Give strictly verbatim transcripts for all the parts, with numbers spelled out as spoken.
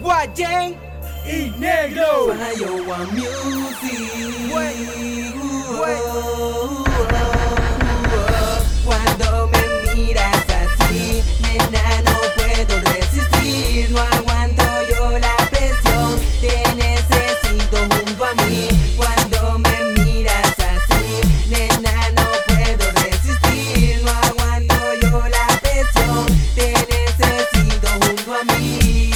Guayén y Negro. Fire One Music. Cuando me miras así, nena, no puedo resistir. No aguanto yo la presión, te necesito junto a mí. Cuando me miras así, nena, no puedo resistir. No aguanto yo la presión, te necesito junto a mí.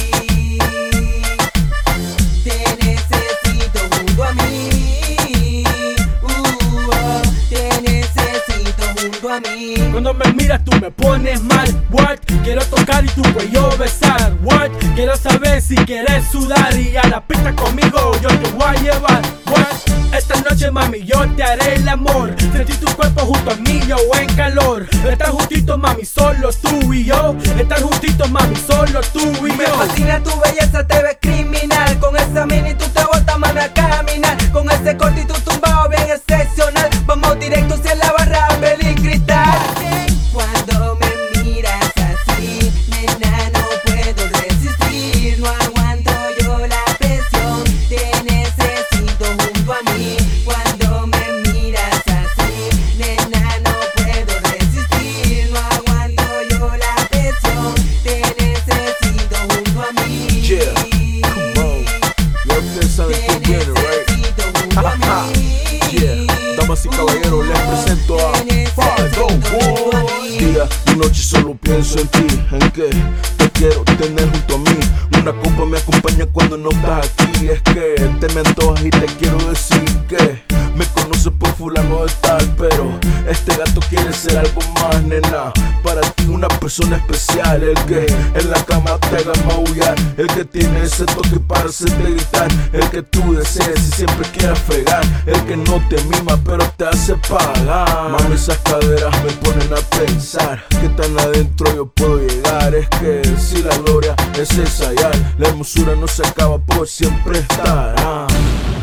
Te necesito junto a mí. Uh, oh, te necesito junto a mí. Cuando me miras tú me pones mal, what? Quiero tocar y tu cuello besar, what? Quiero saber si quieres sudar y a la pista conmigo yo te voy a llevar, what? Esta noche mami yo te haré el amor, sentir tu cuerpo junto a mí yo en calor. Estar justito mami, solo tú y yo. Estar justito mami, solo tú y yo. Me fascina tu belleza, te ves criminal. Con esa mini tú te botas mami a caminar. Con ese corte y tu tumbado bien excepcional. Vamos directo hacia la barra, Belín Cristal. Cuando me miras así, nena, no puedo resistir. No aguanto yo la presión, te necesito junto a mí. Cuando me miras así, nena, no puedo resistir. No aguanto yo la presión, te necesito junto a mí. Yeah, come on. Ya ustedes saben quién viene, right? Ja, ja, ja. Yeah, damas y caballeros, les presento a Five Oh Boy. Día y noche solo pienso en ti, en que te quiero tener junto a mí. Una copa me acompaña cuando no estás aquí. Es que te me antojas y te quiero decir que me conoces por fulano de tal, pero este gato quiere ser algo más, nena. Para ti una persona especial, el que en la cama te haga maullar, el que tiene ese toque para hacerte gritar, el que tú desees y siempre quieras fregar, el que no te mima pero te hace pagar. Mami, esas caderas me ponen a pensar que tan adentro yo puedo llegar. Es que si la gloria es ensayar, la hermosura no se acaba, por siempre estará.